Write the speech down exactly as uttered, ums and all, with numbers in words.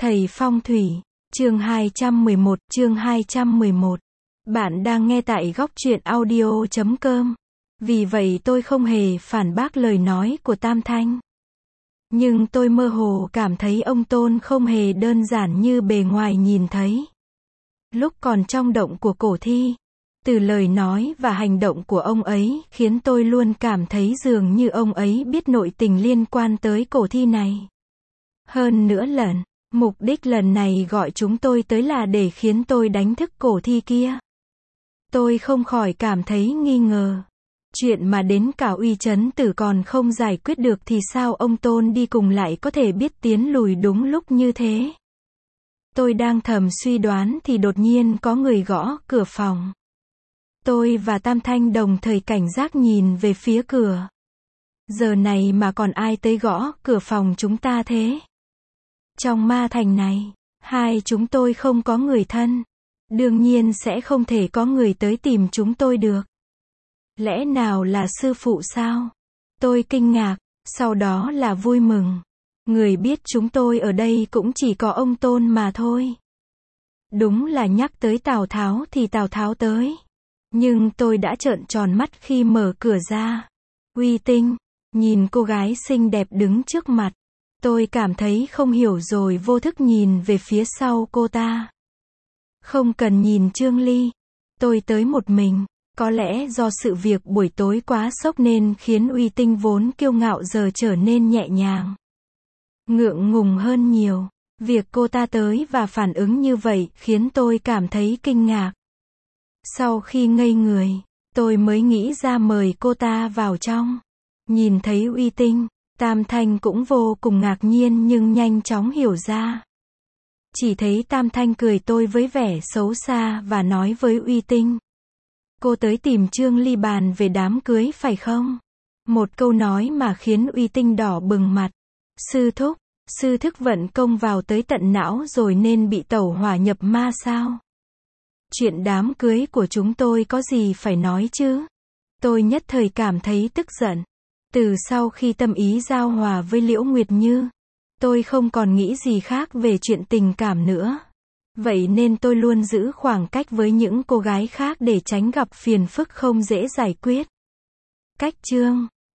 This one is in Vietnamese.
Thầy phong thủy, chương hai trăm mười một, chương hai trăm mười một. Bạn đang nghe tại góc truyện audio chấm com. Vì vậy tôi không hề phản bác lời nói của Tam Thanh. Nhưng tôi mơ hồ cảm thấy ông Tôn không hề đơn giản như bề ngoài nhìn thấy. Lúc còn trong động của cổ thi, từ lời nói và hành động của ông ấy khiến tôi luôn cảm thấy dường như ông ấy biết nội tình liên quan tới cổ thi này. Hơn nữa lần, mục đích lần này gọi chúng tôi tới là để khiến tôi đánh thức cổ thi kia. Tôi không khỏi cảm thấy nghi ngờ. Chuyện mà đến cả Uy Chấn Tử còn không giải quyết được thì sao ông Tôn đi cùng lại có thể biết tiến lùi đúng lúc như thế. Tôi đang thầm suy đoán thì đột nhiên có người gõ cửa phòng. Tôi và Tam Thanh đồng thời cảnh giác nhìn về phía cửa. Giờ này mà còn ai tới gõ cửa phòng chúng ta thế? Trong ma thành này, hai chúng tôi không có người thân. Đương nhiên sẽ không thể có người tới tìm chúng tôi được. Lẽ nào là sư phụ sao? Tôi kinh ngạc, sau đó là vui mừng. Người biết chúng tôi ở đây cũng chỉ có ông Tôn mà thôi. Đúng là nhắc tới Tào Tháo thì Tào Tháo tới. Nhưng tôi đã trợn tròn mắt khi mở cửa ra. Uy Tinh, nhìn cô gái xinh đẹp đứng trước mặt. Tôi cảm thấy không hiểu rồi vô thức nhìn về phía sau cô ta. Không cần nhìn Trương Ly. Tôi tới một mình. Có lẽ do sự việc buổi tối quá sốc nên khiến Uy Tinh vốn kiêu ngạo giờ trở nên nhẹ nhàng. Ngượng ngùng hơn nhiều. Việc cô ta tới và phản ứng như vậy khiến tôi cảm thấy kinh ngạc. Sau khi ngây người, tôi mới nghĩ ra mời cô ta vào trong. Nhìn thấy Uy Tinh, Tam Thanh cũng vô cùng ngạc nhiên nhưng nhanh chóng hiểu ra. Chỉ thấy Tam Thanh cười tôi với vẻ xấu xa và nói với Uy Tinh. Cô tới tìm Trương Ly bàn về đám cưới phải không? Một câu nói mà khiến Uy Tinh đỏ bừng mặt. Sư thúc, sư thức vận công vào tới tận não rồi nên bị tẩu hỏa nhập ma sao? Chuyện đám cưới của chúng tôi có gì phải nói chứ? Tôi nhất thời cảm thấy tức giận. Từ sau khi tâm ý giao hòa với Liễu Nguyệt Như, tôi không còn nghĩ gì khác về chuyện tình cảm nữa. Vậy nên tôi luôn giữ khoảng cách với những cô gái khác để tránh gặp phiền phức không dễ giải quyết. Cách chương